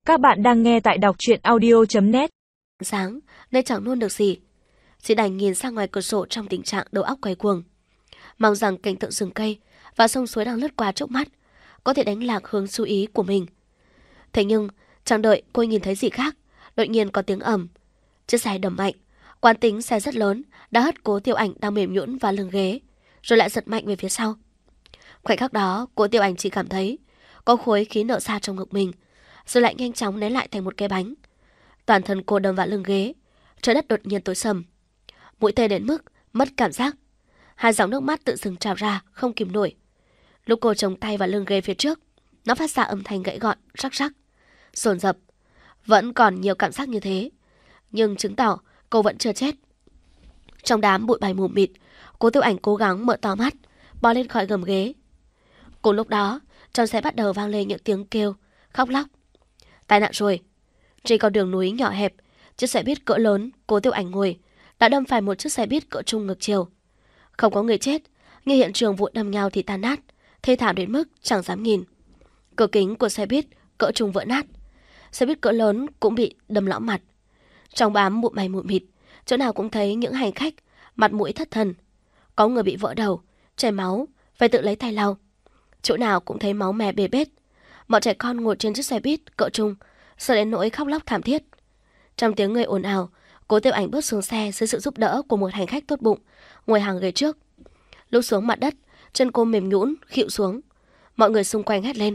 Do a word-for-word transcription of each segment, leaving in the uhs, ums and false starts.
Các bạn đang nghe tại đọc truyện audio chấm net. Sáng nên chẳng nuốt được gì, chỉ đành nhìn sang ngoài cửa sổ trong tình trạng đầu óc quay cuồng. Mong rằng cảnh tượng rừng cây và sông suối đang lướt qua trước mắt có thể đánh lạc hướng chú ý của mình. Thế nhưng chẳng đợi cô nhìn thấy gì khác, đột nhiên có tiếng ầm. Chiếc xe đầm mạnh, quán tính xe rất lớn đã hất Cố Tiểu Ảnh đang mềm nhũn vào lưng ghế, rồi lại giật mạnh về phía sau. Khoảnh khắc đó, Cố Tiểu Ảnh chỉ cảm thấy có khối khí nở ra trong ngực mình, rồi lại nhanh chóng nén lại thành một cái bánh. Toàn thân cô đâm vào lưng ghế, trời đất đột nhiên tối sầm. Mũi tê đến mức mất cảm giác, hai dòng nước mắt tự dưng trào ra không kìm nổi. Lúc cô chống tay vào lưng ghế phía trước, nó phát ra âm thanh gãy gọn, rắc rắc, dồn dập. Vẫn còn nhiều cảm giác như thế, nhưng chứng tỏ cô vẫn chưa chết. Trong đám bụi bay mù mịt, Cố Tiểu Ảnh cố gắng mở to mắt, bò lên khỏi gầm ghế. Cùng lúc đó, trong xe bắt đầu vang lên những tiếng kêu, khóc lóc. Tai nạn rồi. Trên con đường núi nhỏ hẹp, chiếc xe buýt cỡ lớn Cố Tiểu Ảnh ngồi đã đâm phải một chiếc xe buýt cỡ trung ngược chiều. Không có người chết, nhưng hiện trường vụ đâm nhau thì tan nát, thê thảm đến mức chẳng dám nhìn. Cửa kính của xe buýt cỡ trung vỡ nát, xe buýt cỡ lớn cũng bị đâm lõm mặt. Trong bám bụi mây mù mịt, chỗ nào cũng thấy những hành khách mặt mũi thất thần. Có người bị vỡ đầu, chảy máu, phải tự lấy tay lau. Chỗ nào cũng thấy máu me bê bết. Mọi trẻ con ngồi trên chiếc xe buýt cỡ trung sợ đến nỗi khóc lóc thảm thiết. Trong tiếng người ồn ào, Cố Tiểu Ảnh bước xuống xe dưới sự giúp đỡ của một hành khách tốt bụng ngồi hàng ghế trước. Lúc xuống mặt đất, chân cô mềm nhũn khuỵu xuống. Mọi người xung quanh hét lên: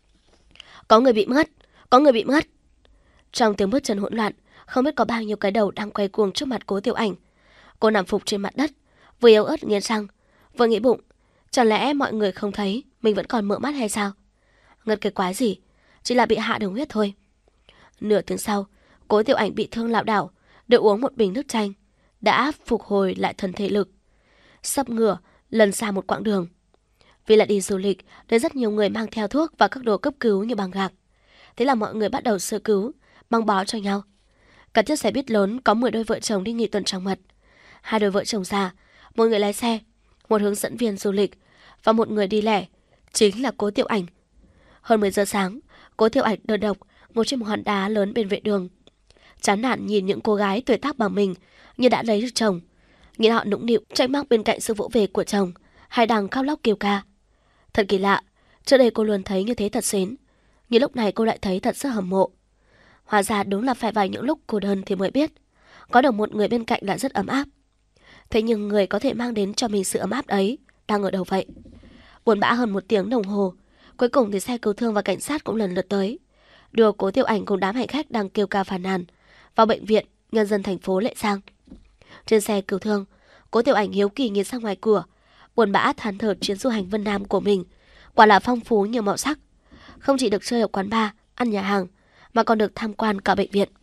Có người bị mất, có người bị mất. Trong tiếng bước chân hỗn loạn, không biết có bao nhiêu cái đầu đang quay cuồng trước mặt Cố Tiểu Ảnh. Cô nằm phục trên mặt đất, vừa yếu ớt nghiến răng, vừa nghĩ bụng, chẳng lẽ mọi người không thấy mình vẫn còn mở mắt hay sao? Ngất cái quái gì, chỉ là bị hạ đường huyết thôi. Nửa tiếng sau, Cố Tiểu Ảnh bị thương lảo đảo, được uống một bình nước chanh, đã phục hồi lại thân thể lực. Sắp ngửa, lần xa một quãng đường. Vì là đi du lịch, nên rất nhiều người mang theo thuốc và các đồ cấp cứu như băng gạc. Thế là mọi người bắt đầu sơ cứu, băng bó cho nhau. Cả chiếc xe buýt lớn có mười đôi vợ chồng đi nghỉ tuần trăng mật. Hai đôi vợ chồng già, một người lái xe, một hướng dẫn viên du lịch và một người đi lẻ, chính là Cố Tiểu Ảnh. Hơn mười giờ sáng, Cố Tiểu Ảnh đơn độc ngồi trên một hòn đá lớn bên vệ đường. Chán nản nhìn những cô gái tuổi tác bằng mình như đã lấy được chồng, nhìn họ nũng nịu chạy mắc bên cạnh sự vỗ về của chồng, hay đang khóc lóc kêu ca. Thật kỳ lạ, trước đây cô luôn thấy như thế thật xến, nhưng lúc này cô lại thấy thật rất hâm mộ. Hóa ra đúng là phải vào những lúc cô đơn thì mới biết có được một người bên cạnh là rất ấm áp. Thế nhưng người có thể mang đến cho mình sự ấm áp ấy đang ở đâu vậy? Buồn bã hơn một tiếng đồng hồ, cuối cùng thì xe cứu thương và cảnh sát cũng lần lượt tới, đưa Cố Tiểu Ảnh cùng đám hành khách đang kêu ca phàn nàn vào bệnh viện nhân dân thành phố Lệ Giang. Trên xe cứu thương, Cố Tiểu Ảnh hiếu kỳ nhìn sang ngoài cửa, buồn bã than thở chuyến du hành Vân Nam của mình quả là phong phú nhiều màu sắc. Không chỉ được chơi ở quán bar, ăn nhà hàng, mà còn được tham quan cả bệnh viện.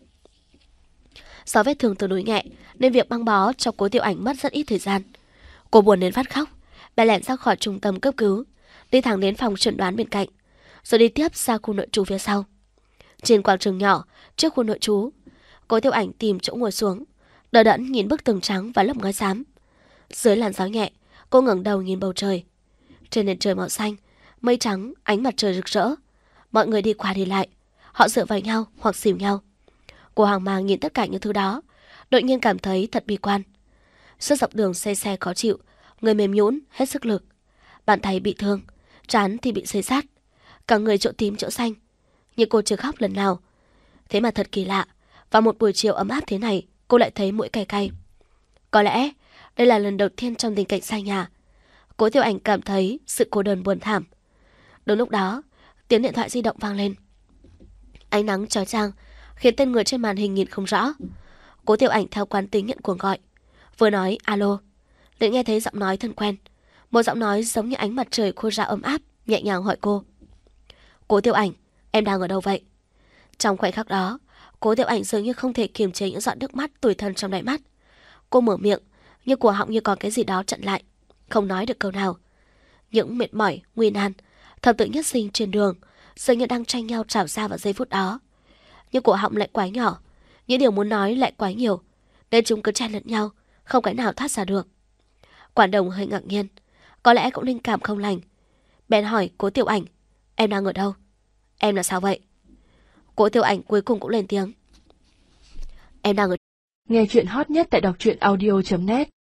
Do vết thương tương đối nhẹ nên việc băng bó cho Cố Tiểu Ảnh mất rất ít thời gian. Cô buồn đến phát khóc, bà lẻn ra khỏi trung tâm cấp cứu, đi thẳng đến phòng chẩn đoán bên cạnh, rồi đi tiếp ra khu nội trú phía sau. Trên quảng trường nhỏ trước khu nội trú, Cố Tiểu Ảnh tìm chỗ ngồi xuống, đờ đẫn nhìn bức tường trắng và lớp ngói xám. Dưới làn gió nhẹ, cô ngẩng đầu nhìn bầu trời. Trên nền trời màu xanh, mây trắng, ánh mặt trời rực rỡ. Mọi người đi qua đi lại, họ dựa vào nhau hoặc xỉu nhau. Cô hoang mang nhìn tất cả những thứ đó, đột nhiên cảm thấy thật bi quan. Suốt dọc đường xe xe khó chịu, người mềm nhũn hết sức lực, bàn tay bị thương, trán thì bị xây sát, cả người chỗ tím chỗ xanh. Nhưng cô chưa khóc lần nào. Thế mà thật kỳ lạ, vào một buổi chiều ấm áp thế này, cô lại thấy mũi cay cay. Có lẽ đây là lần đầu tiên trong tình cảnh xa nhà, Cố Tiểu Ảnh cảm thấy sự cô đơn buồn thảm. Đúng lúc đó, tiếng điện thoại di động vang lên. Ánh nắng chói chang khiến tên người trên màn hình nhìn không rõ. Cố Tiểu Ảnh theo quán tính nhận cuộc gọi, vừa nói alo, lại nghe thấy giọng nói thân quen, một giọng nói giống như ánh mặt trời khô ráo ấm áp, nhẹ nhàng hỏi cô: Cố Tiểu Ảnh, em đang ở đâu vậy? Trong khoảnh khắc đó, Cố Tiểu Ảnh dường như không thể kiềm chế những giọt nước mắt tủi thân trong đáy mắt. Cô mở miệng, nhưng cổ họng như có cái gì đó chặn lại, không nói được câu nào. Những mệt mỏi, nguy nan, thập tự nhất sinh trên đường dường như đang tranh nhau trào ra vào giây phút đó. Nhưng cổ họng lại quá nhỏ, những điều muốn nói lại quá nhiều, nên chúng cứ chen lẫn nhau, không cái nào thoát ra được. Quản đồng hơi ngạc nhiên, có lẽ cũng linh cảm không lành, bèn hỏi Cố Tiểu Ảnh: Em đang ở đâu? Em là sao vậy? Cố Tiểu Ảnh cuối cùng cũng lên tiếng. Em đang ở... Nghe chuyện hot nhất tại đọc truyện audio chấm net